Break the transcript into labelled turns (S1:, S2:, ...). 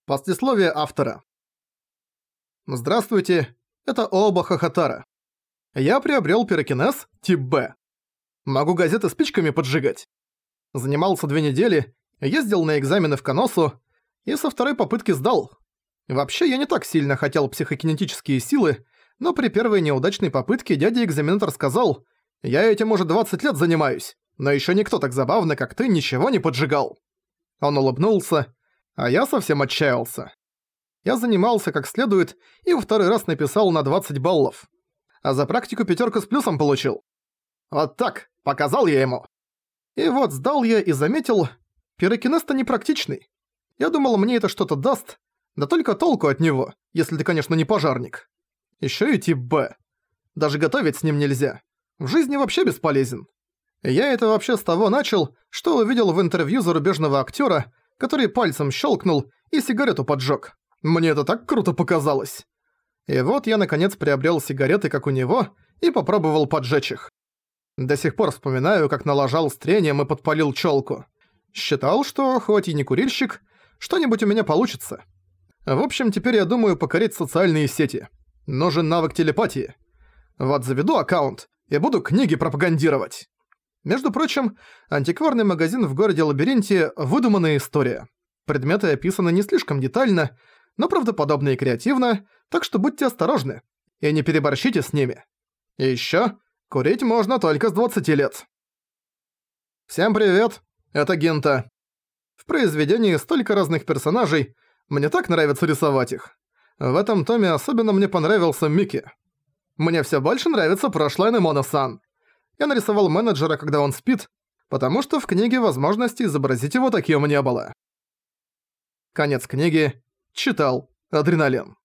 S1: Послесловие автора. Здравствуйте, это Оба Хохотара. Я приобрел пирокинез тип Б. Могу газеты спичками поджигать. Занимался 2 недели, ездил на экзамены в Коносу и со второй попытки сдал. Вообще я не так сильно хотел психокинетические силы, но при первой неудачной попытке дядя-экзаменатор сказал: «Я этим уже 20 лет занимаюсь, но ещё никто так забавно, как ты, ничего не поджигал». Он улыбнулся, а я совсем отчаялся. Я занимался как следует и во второй раз написал на 20 баллов. А за практику 5 с плюсом получил. Вот так, показал я ему. И вот сдал я и заметил, пирокинез-то непрактичный. Я думал, мне это что-то даст, да только толку от него, если ты, конечно, не пожарник. Ещё и тип Б. Даже готовить с ним нельзя. В жизни вообще бесполезен. Я это вообще с того начал, что увидел в интервью зарубежного актёра, который пальцем щелкнул и сигарету поджёг. Мне это так круто показалось. И вот я наконец приобрел сигареты, как у него, и попробовал поджечь их. До сих пор вспоминаю, как налажал с трением и подпалил чёлку. Считал, что, хоть и не курильщик, что-нибудь у меня получится. В общем, теперь я думаю покорить социальные сети. Нужен навык телепатии. Вот заведу аккаунт и буду книги пропагандировать. Между прочим, антикварный магазин в городе-лабиринте – выдуманная история. Предметы описаны не слишком детально, но правдоподобно и креативно, так что будьте осторожны и не переборщите с ними. И ещё, курить можно только с 20 лет. Всем привет, это Гента. В произведении столько разных персонажей, мне так нравится рисовать их. В этом томе особенно мне понравился Микки. Мне всё больше нравится прошлое Немона-сан. Я нарисовал менеджера, когда он спит, потому что в книге возможности изобразить его таким не было. Конец книги. Читал. Адреналин.